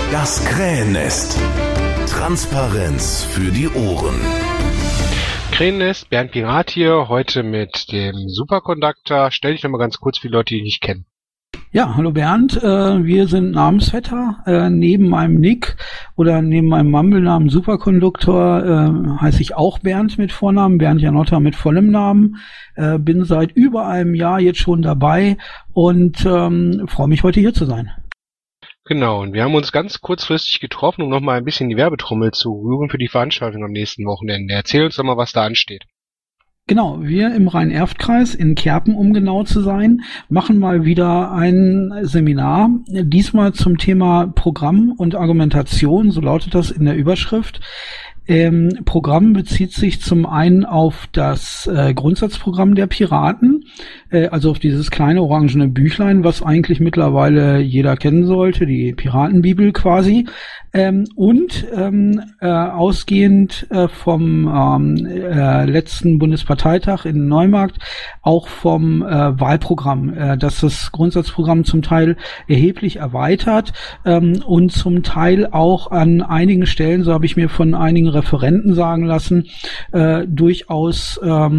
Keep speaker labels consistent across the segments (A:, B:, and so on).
A: Das Krähennest. Transparenz für die Ohren.
B: Krähennest, Bernd Pirat hier, heute mit dem Superconductor. Stell dich noch mal ganz kurz für die Leute, die dich nicht kennen.
C: Ja, hallo Bernd, wir sind Namensvetter. Neben meinem Nick oder neben meinem Mumble-Namen Superconductor heiße ich auch Bernd mit Vornamen, Bernd Janotta mit vollem Namen. Bin seit über einem Jahr jetzt schon dabei und freue mich, heute hier zu sein.
B: Genau, und wir haben uns ganz kurzfristig getroffen, um nochmal ein bisschen die Werbetrommel zu rühren für die Veranstaltung am nächsten Wochenende. Erzähl uns doch mal, was da ansteht.
C: Genau, wir im Rhein-Erft-Kreis, in Kerpen, um genau zu sein, machen mal wieder ein Seminar, diesmal zum Thema Programm und Argumentation, so lautet das in der Überschrift. Programm bezieht sich zum einen auf das Grundsatzprogramm der Piraten, also auf dieses kleine orangene Büchlein, was eigentlich mittlerweile jeder kennen sollte, die Piratenbibel quasi, und ausgehend vom letzten Bundesparteitag in Neumarkt auch vom Wahlprogramm, das das Grundsatzprogramm zum Teil erheblich erweitert und zum Teil auch an einigen Stellen, so habe ich mir von einigen Referenten sagen lassen, durchaus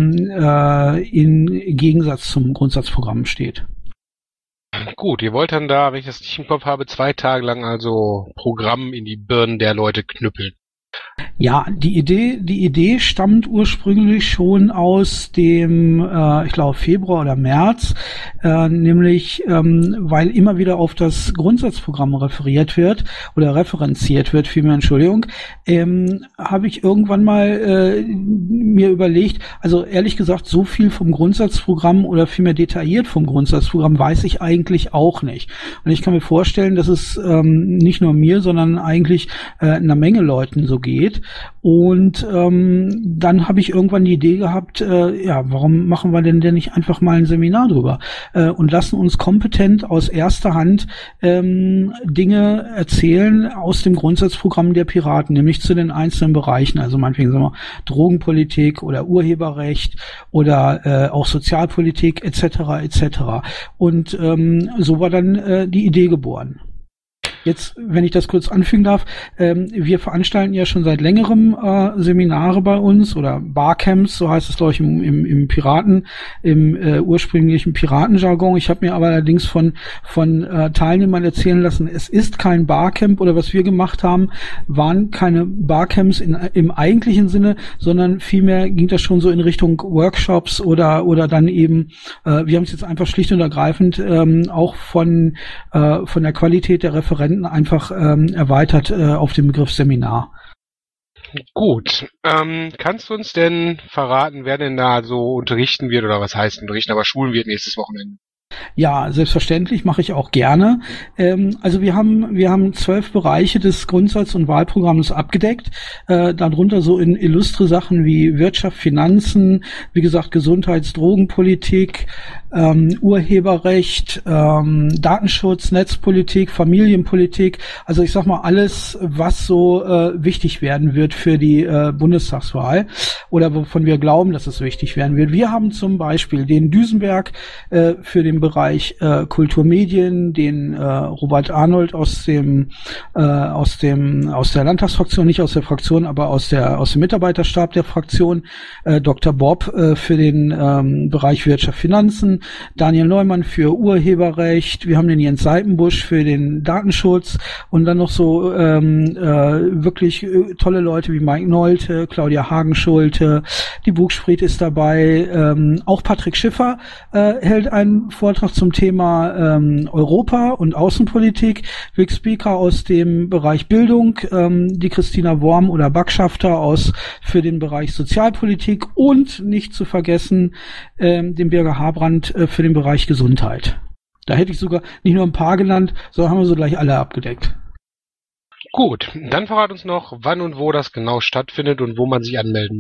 C: in Gegensatz zum Grundsatzprogramm steht.
B: Gut, ihr wollt dann da, wenn ich das nicht im Kopf habe, 2 Tage lang also Programm in die Birnen der Leute knüppeln.
C: Ja, die Idee stammt ursprünglich schon aus dem, ich glaube Februar oder März, nämlich weil immer wieder auf das Grundsatzprogramm referiert wird oder referenziert wird, vielmehr Entschuldigung, habe ich irgendwann mal mir überlegt, also ehrlich gesagt, so viel vom Grundsatzprogramm oder vielmehr detailliert vom Grundsatzprogramm weiß ich eigentlich auch nicht. Und ich kann mir vorstellen, dass es nicht nur mir, sondern eigentlich einer Menge Leuten so geht. Und dann habe ich irgendwann die Idee gehabt, warum machen wir denn nicht einfach mal ein Seminar drüber und lassen uns kompetent aus erster Hand Dinge erzählen aus dem Grundsatzprogramm der Piraten, nämlich zu den einzelnen Bereichen, also meinetwegen sagen wir Drogenpolitik oder Urheberrecht oder auch Sozialpolitik etc. etc. Und so war dann die Idee geboren. Jetzt, wenn ich das kurz anfügen darf, wir veranstalten ja schon seit längerem Seminare bei uns oder Barcamps, so heißt es glaube ich im ursprünglichen Piratenjargon. Ich habe mir aber allerdings von Teilnehmern erzählen lassen, es ist kein Barcamp oder was wir gemacht haben, waren keine Barcamps im eigentlichen Sinne, sondern vielmehr ging das schon so in Richtung Workshops oder dann eben, wir haben es jetzt einfach schlicht und ergreifend auch von der Qualität der Referenten einfach erweitert auf den Begriff Seminar.
B: Gut, kannst du uns denn verraten, wer denn da so unterrichten wird oder was heißt unterrichten, aber schulen wird nächstes Wochenende?
C: Ja, selbstverständlich, mache ich auch gerne. Also wir haben 12 Bereiche des Grundsatz- und Wahlprogramms abgedeckt, darunter so in illustre Sachen wie Wirtschaft, Finanzen, wie gesagt Gesundheits-, Drogenpolitik, Urheberrecht, Datenschutz, Netzpolitik, Familienpolitik, also ich sag mal alles, was so wichtig werden wird für die Bundestagswahl oder wovon wir glauben, dass es wichtig werden wird. Wir haben zum Beispiel den Duesenberg für den Bereich Kulturmedien, den Robert Arnold aus der Landtagsfraktion, nicht aus der Fraktion, aber aus dem Mitarbeiterstab der Fraktion, Dr. Bob für den Bereich Wirtschaft, Finanzen, Daniel Neumann für Urheberrecht, wir haben den Jens Seitenbusch für den Datenschutz und dann noch so wirklich tolle Leute wie Mike Nolte, Claudia Hagenschulte, die Buchspriet ist dabei, auch Patrick Schiffer hält einen Vortrag zum Thema Europa und Außenpolitik, Vic Speaker aus dem Bereich Bildung, die Christina Worm oder Backschafter für den Bereich Sozialpolitik und nicht zu vergessen den Birger Habrand für den Bereich Gesundheit. Da hätte ich sogar nicht nur ein paar genannt, sondern haben wir so gleich alle abgedeckt.
B: Gut, dann verrat uns noch, wann und wo das genau stattfindet und wo man sich anmelden muss.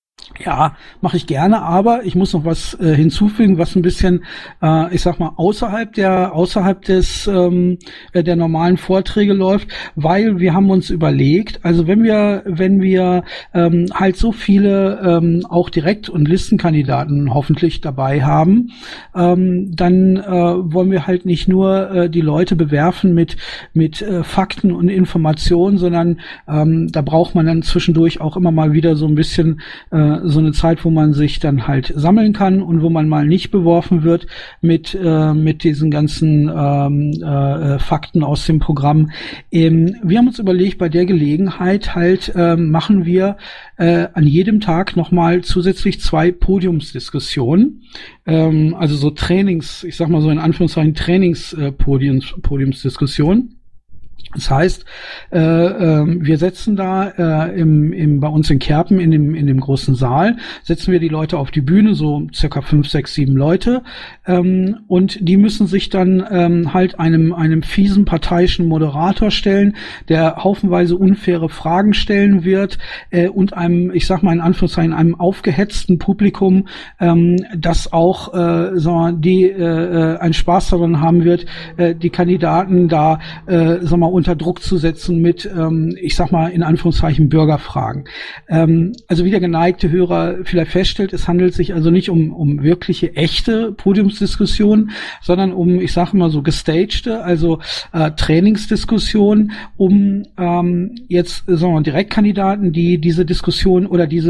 C: Ja, mache ich gerne, aber ich muss noch was hinzufügen, was ein bisschen, ich sag mal, außerhalb des der normalen Vorträge läuft, weil wir haben uns überlegt, also wenn wir halt so viele auch Direkt- und Listenkandidaten hoffentlich dabei haben, dann wollen wir halt nicht nur die Leute bewerfen mit Fakten und Informationen, sondern da braucht man dann zwischendurch auch immer mal wieder so ein bisschen so eine Zeit, wo man sich dann halt sammeln kann und wo man mal nicht beworfen wird mit diesen ganzen Fakten aus dem Programm. Wir haben uns überlegt, bei der Gelegenheit halt machen wir an jedem Tag nochmal zusätzlich 2 Podiumsdiskussionen, also so Trainings, ich sag mal so in Anführungszeichen Podiumsdiskussionen. Das heißt, wir setzen da bei uns in Kerpen in dem großen Saal, setzen wir die Leute auf die Bühne, so circa 5, 6, 7 Leute, und die müssen sich dann halt einem fiesen parteiischen Moderator stellen, der haufenweise unfaire Fragen stellen wird, und einem, ich sag mal in Anführungszeichen, einem aufgehetzten Publikum, das auch einen Spaß daran haben wird, die Kandidaten da unter Druck zu setzen mit, ich sag mal, in Anführungszeichen Bürgerfragen. Also wie der geneigte Hörer vielleicht feststellt, es handelt sich also nicht um wirkliche, echte Podiumsdiskussionen, sondern um, ich sage mal so, gestagte, also Trainingsdiskussionen, um jetzt, sagen wir mal, Direktkandidaten, die diese Diskussion oder die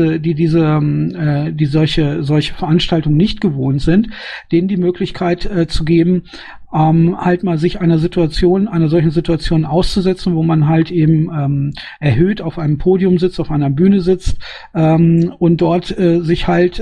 C: solche Veranstaltungen nicht gewohnt sind, denen die Möglichkeit zu geben, halt mal sich einer solchen Situation auszusetzen, wo man halt eben erhöht auf einem Podium sitzt, auf einer Bühne sitzt, und dort sich halt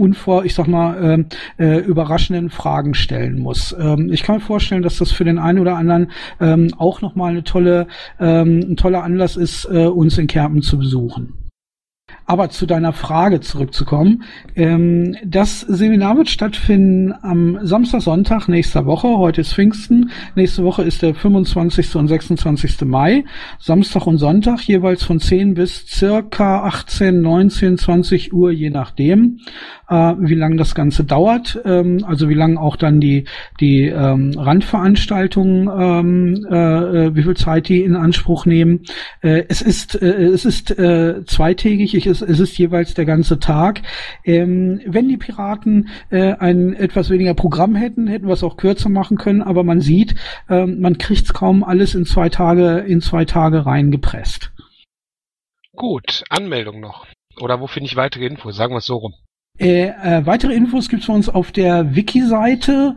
C: überraschenden Fragen stellen muss. Ich kann mir vorstellen, dass das für den einen oder anderen auch nochmal ein toller Anlass ist, uns in Kerpen zu besuchen. Aber zu deiner Frage zurückzukommen, das Seminar wird stattfinden am Samstag, Sonntag nächster Woche. Heute ist Pfingsten, nächste Woche ist der 25. und 26. Mai. Samstag und Sonntag jeweils von 10 bis circa 18, 19, 20 Uhr, je nachdem, wie lang das Ganze dauert. Also wie lang auch dann die Randveranstaltungen, wie viel Zeit die in Anspruch nehmen. Es ist zweitägig. Es ist jeweils der ganze Tag. Wenn die Piraten ein etwas weniger Programm hätten wir es auch kürzer machen können, aber man sieht, man kriegt's kaum alles in 2 Tage reingepresst.
B: Gut, Anmeldung noch. Oder wo finde ich weitere Infos? Sagen wir es so rum.
C: Weitere Infos gibt's bei uns auf der Wiki-Seite.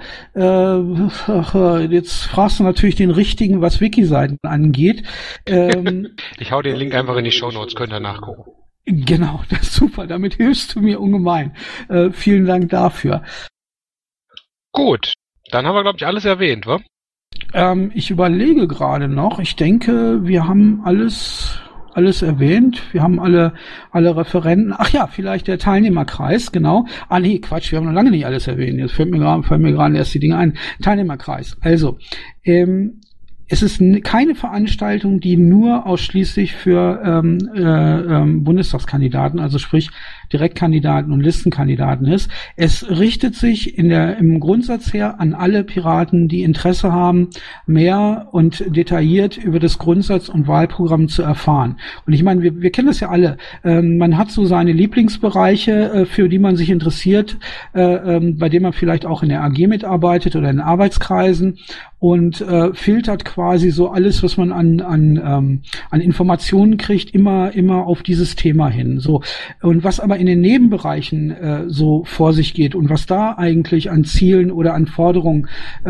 C: Jetzt fragst du natürlich den richtigen, was Wiki-Seiten angeht.
B: Ich hau den Link einfach in die Shownotes, könnt ihr nachgucken.
C: Genau, das ist super. Damit hilfst du mir ungemein. Vielen Dank dafür.
B: Gut, dann haben wir, glaube ich, alles erwähnt, wa?
C: Ich überlege gerade noch. Ich denke, wir haben alles erwähnt. Wir haben alle Referenten. Ach ja, vielleicht der Teilnehmerkreis, genau. Nee, Quatsch, wir haben noch lange nicht alles erwähnt. Jetzt fallen mir gerade erst die Dinge ein. Teilnehmerkreis. Also, es ist keine Veranstaltung, die nur ausschließlich für Bundestagskandidaten, also sprich Direktkandidaten und Listenkandidaten ist. Es richtet sich im Grundsatz her an alle Piraten, die Interesse haben, mehr und detailliert über das Grundsatz- und Wahlprogramm zu erfahren. Und ich meine, wir kennen das ja alle. Man hat so seine Lieblingsbereiche, für die man sich interessiert, bei denen man vielleicht auch in der AG mitarbeitet oder in Arbeitskreisen und filtert quasi so alles, was man an Informationen kriegt, immer auf dieses Thema hin. So. Und was aber in den Nebenbereichen so vor sich geht und was da eigentlich an Zielen oder an Forderungen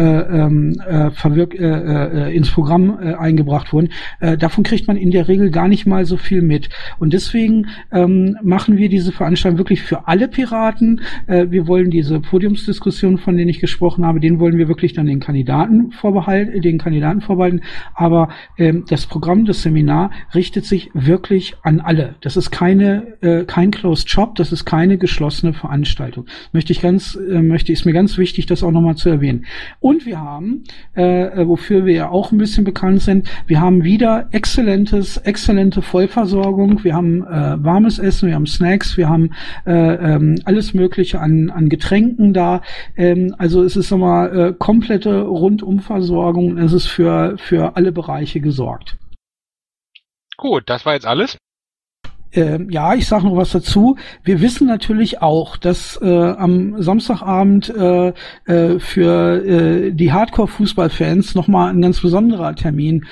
C: ins Programm eingebracht wurden, davon kriegt man in der Regel gar nicht mal so viel mit. Und deswegen machen wir diese Veranstaltung wirklich für alle Piraten. Wir wollen diese Podiumsdiskussion, von denen ich gesprochen habe, den wollen wir wirklich dann den Kandidaten vorbehalten. Aber das Programm, das Seminar richtet sich wirklich an alle. Das ist kein Closed Shop, das ist keine geschlossene Veranstaltung. Ist mir ganz wichtig, das auch nochmal zu erwähnen. Und wir haben, wofür wir ja auch ein bisschen bekannt sind, wir haben wieder exzellente Vollversorgung. Wir haben warmes Essen, wir haben Snacks, wir haben alles Mögliche an Getränken da. Also es ist nochmal komplette Rundumversorgung. Es ist für alle Bereiche gesorgt.
B: Gut, das war jetzt alles.
C: Ja, ich sage noch was dazu. Wir wissen natürlich auch, dass am Samstagabend für die Hardcore-Fußballfans nochmal ein ganz besonderer Termin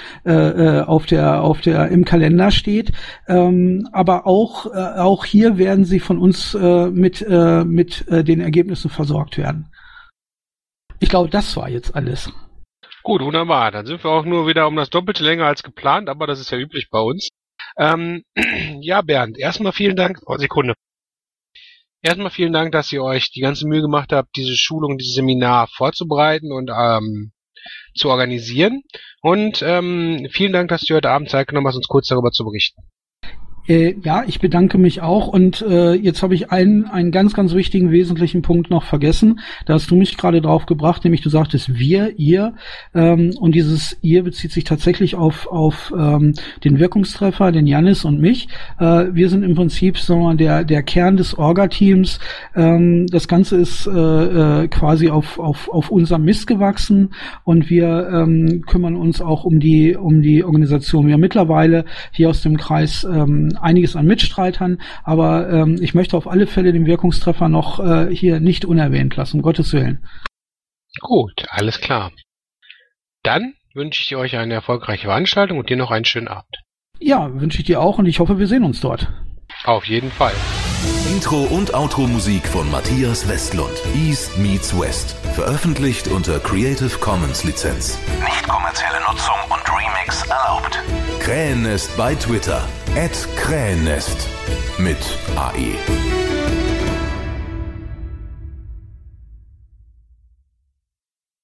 C: im Kalender steht. Aber auch hier werden sie von uns mit den Ergebnissen versorgt werden. Ich glaube, das war jetzt alles.
B: Gut, wunderbar. Dann sind wir auch nur wieder um das Doppelte länger als geplant, aber das ist ja üblich bei uns. Ja, Bernd, erstmal vielen Dank. Erstmal vielen Dank, dass ihr euch die ganze Mühe gemacht habt, diese Schulung, dieses Seminar vorzubereiten und zu organisieren. Und vielen Dank, dass du heute Abend Zeit genommen hast, uns kurz darüber zu berichten.
C: Ja, ich bedanke mich auch und jetzt habe ich einen ganz, ganz wichtigen, wesentlichen Punkt noch vergessen. Da hast du mich gerade drauf gebracht, nämlich du sagtest ihr und dieses ihr bezieht sich tatsächlich auf den Wirkungstreffer, den Jannis und mich. Wir sind im Prinzip der Kern des Orga-Teams. Das Ganze ist quasi auf unserem Mist gewachsen und wir kümmern uns auch um die Organisation. Wir haben mittlerweile hier aus dem Kreis einiges an Mitstreitern, aber ich möchte auf alle Fälle den Wirkungstreffer noch hier nicht unerwähnt lassen, um Gottes Willen.
B: Gut, alles klar. Dann wünsche ich euch eine erfolgreiche Veranstaltung und dir noch einen schönen Abend.
C: Ja, wünsche ich dir auch und ich hoffe, wir sehen uns dort.
B: Auf jeden Fall.
A: Intro- und Outro-Musik von Matthias Westlund. East meets West. Veröffentlicht unter Creative Commons Lizenz. Nicht kommerzielle Nutzung und Remix erlaubt. Krähennest bei Twitter. @Krähennest. Mit AE.